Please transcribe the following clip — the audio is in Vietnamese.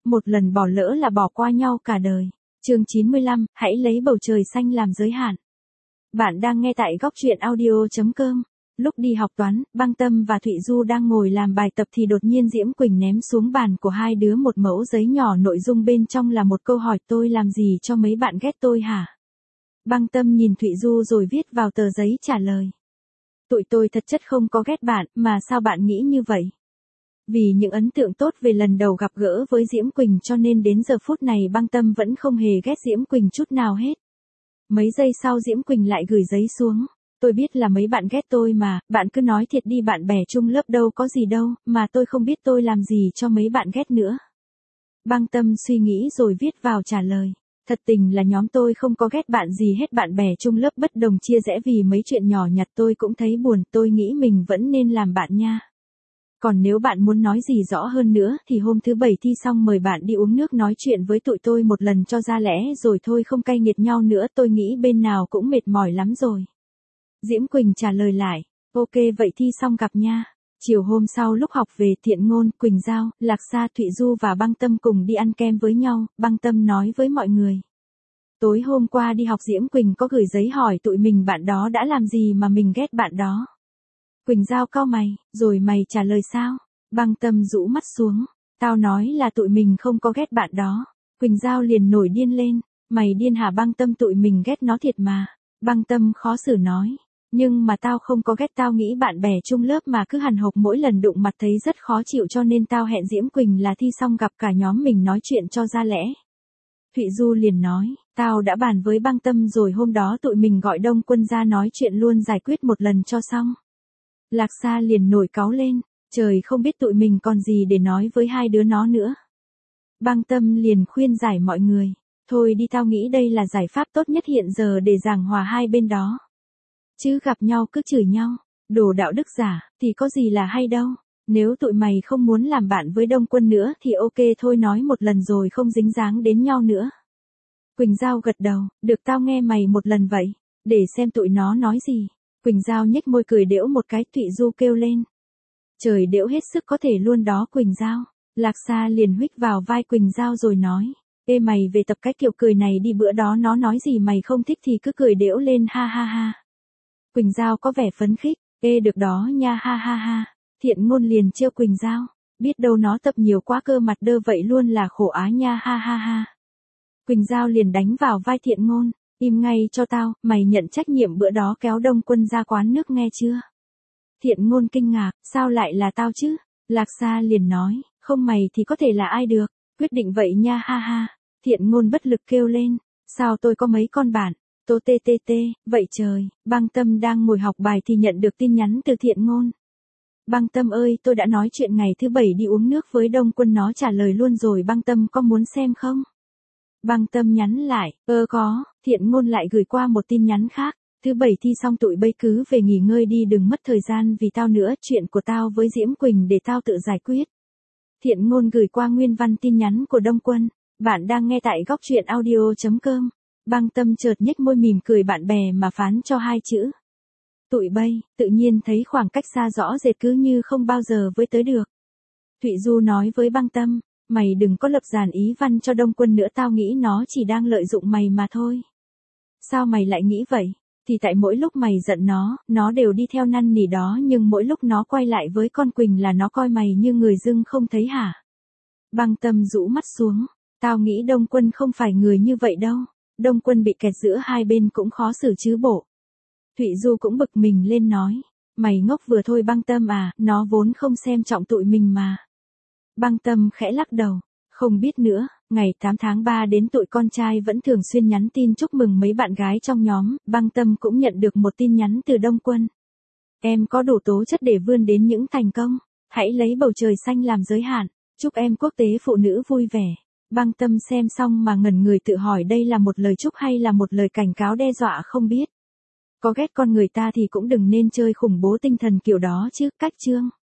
một lần bỏ lỡ là bỏ qua nhau cả đời. Chương 95, hãy lấy bầu trời xanh làm giới hạn. Bạn đang nghe tại góc truyện audio.com. Lúc đi học toán, Băng Tâm và Thụy Du đang ngồi làm bài tập thì đột nhiên Diễm Quỳnh ném xuống bàn của hai đứa một mẫu giấy nhỏ, nội dung bên trong là một câu hỏi: tôi làm gì cho mấy bạn ghét tôi hả? Băng Tâm nhìn Thụy Du rồi viết vào tờ giấy trả lời: tụi tôi thật chất không có ghét bạn, mà sao bạn nghĩ như vậy? Vì những ấn tượng tốt về lần đầu gặp gỡ với Diễm Quỳnh cho nên đến giờ phút này Băng Tâm vẫn không hề ghét Diễm Quỳnh chút nào hết. Mấy giây sau Diễm Quỳnh lại gửi giấy xuống: tôi biết là mấy bạn ghét tôi mà, bạn cứ nói thiệt đi, bạn bè chung lớp đâu có gì đâu, mà tôi không biết tôi làm gì cho mấy bạn ghét nữa. Băng Tâm suy nghĩ rồi viết vào trả lời: thật tình là nhóm tôi không có ghét bạn gì hết, bạn bè chung lớp bất đồng chia rẽ vì mấy chuyện nhỏ nhặt tôi cũng thấy buồn, tôi nghĩ mình vẫn nên làm bạn nha. Còn nếu bạn muốn nói gì rõ hơn nữa thì hôm thứ Bảy thi xong mời bạn đi uống nước nói chuyện với tụi tôi một lần cho ra lẽ rồi thôi, không cay nghiệt nhau nữa, tôi nghĩ bên nào cũng mệt mỏi lắm rồi. Diễm Quỳnh trả lời lại: ok vậy thi xong gặp nha. Chiều hôm sau lúc học về, Thiện Ngôn, Quỳnh Giao, Lạc Sa, Thụy Du và Băng Tâm cùng đi ăn kem với nhau. Băng Tâm nói với mọi người: tối hôm qua đi học Diễm Quỳnh có gửi giấy hỏi tụi mình bạn đó đã làm gì mà mình ghét bạn đó. Quỳnh Giao cau mày: rồi mày trả lời sao? Băng Tâm rũ mắt xuống: tao nói là tụi mình không có ghét bạn đó. Quỳnh Giao liền nổi điên lên: mày điên hả Băng Tâm, tụi mình ghét nó thiệt mà. Băng Tâm khó xử nói: nhưng mà tao không có ghét, tao nghĩ bạn bè chung lớp mà cứ hằn học mỗi lần đụng mặt thấy rất khó chịu cho nên tao hẹn Diễm Quỳnh là thi xong gặp cả nhóm mình nói chuyện cho ra lẽ. Thụy Du liền nói: tao đã bàn với Băng Tâm rồi, hôm đó tụi mình gọi Đông Quân ra nói chuyện luôn, giải quyết một lần cho xong. Lạc Sa liền nổi cáu lên: trời, không biết tụi mình còn gì để nói với hai đứa nó nữa. Băng Tâm liền khuyên giải mọi người: thôi đi, tao nghĩ đây là giải pháp tốt nhất hiện giờ để giảng hòa hai bên đó. Chứ gặp nhau cứ chửi nhau, đồ đạo đức giả, thì có gì là hay đâu. Nếu tụi mày không muốn làm bạn với Đông Quân nữa thì ok thôi, nói một lần rồi không dính dáng đến nhau nữa. Quỳnh Giao gật đầu: được, tao nghe mày một lần vậy, để xem tụi nó nói gì. Quỳnh Giao nhếch môi cười đễu một cái. Thụy Du kêu lên: trời, đễu hết sức có thể luôn đó Quỳnh Giao. Lạc Sa liền huých vào vai Quỳnh Giao rồi nói: ê mày về tập cái kiểu cười này đi, bữa đó nó nói gì mày không thích thì cứ cười đễu lên, ha ha ha. Quỳnh Giao có vẻ phấn khích: ê được đó nha, ha ha ha. Thiện Ngôn liền trêu Quỳnh Giao: biết đâu nó tập nhiều quá cơ mặt đơ vậy luôn là khổ á nha, ha ha ha. Quỳnh Giao liền đánh vào vai Thiện Ngôn: im ngay cho tao, mày nhận trách nhiệm bữa đó kéo Đông Quân ra quán nước nghe chưa? Thiện Ngôn kinh ngạc: sao lại là tao chứ? Lạc Sa liền nói: không mày thì có thể là ai được, quyết định vậy nha, ha ha. Thiện Ngôn bất lực kêu lên: sao tôi có mấy con bạn, tô tê tê tê, vậy trời. Băng Tâm đang ngồi học bài thì nhận được tin nhắn từ Thiện Ngôn: Băng Tâm ơi, tôi đã nói chuyện ngày thứ Bảy đi uống nước với Đông Quân, nó trả lời luôn rồi, Băng Tâm có muốn xem không? Băng Tâm nhắn lại: có. Thiện Ngôn lại gửi qua một tin nhắn khác: thứ Bảy thi xong tụi bay cứ về nghỉ ngơi đi, đừng mất thời gian vì tao nữa, chuyện của tao với Diễm Quỳnh để tao tự giải quyết. Thiện Ngôn gửi qua nguyên văn tin nhắn của Đông Quân. Bạn đang nghe tại góc truyện audio.com. Băng Tâm chợt nhếch môi mỉm cười bạn bè mà phán cho hai chữ: tụi bay, tự nhiên thấy khoảng cách xa rõ rệt cứ như không bao giờ với tới được. Thụy Du nói với Băng Tâm: mày đừng có lập dàn ý văn cho Đông Quân nữa, tao nghĩ nó chỉ đang lợi dụng mày mà thôi. Sao mày lại nghĩ vậy? Thì tại mỗi lúc mày giận nó đều đi theo năn nỉ đó, nhưng mỗi lúc nó quay lại với con Quỳnh là nó coi mày như người dưng không thấy hả? Băng Tâm rũ mắt xuống: tao nghĩ Đông Quân không phải người như vậy đâu. Đông Quân bị kẹt giữa hai bên cũng khó xử chứ bộ. Thụy Du cũng bực mình lên nói: mày ngốc vừa thôi Băng Tâm à, nó vốn không xem trọng tụi mình mà. Băng Tâm khẽ lắc đầu: không biết nữa. Ngày 8 tháng 3 đến tụi con trai vẫn thường xuyên nhắn tin chúc mừng mấy bạn gái trong nhóm. Băng Tâm cũng nhận được một tin nhắn từ Đông Quân: em có đủ tố chất để vươn đến những thành công. Hãy lấy bầu trời xanh làm giới hạn. Chúc em Quốc tế Phụ nữ vui vẻ. Băng Tâm xem xong mà ngẩn người, tự hỏi đây là một lời chúc hay là một lời cảnh cáo đe dọa không biết. Có ghét con người ta thì cũng đừng nên chơi khủng bố tinh thần kiểu đó chứ. Cách chương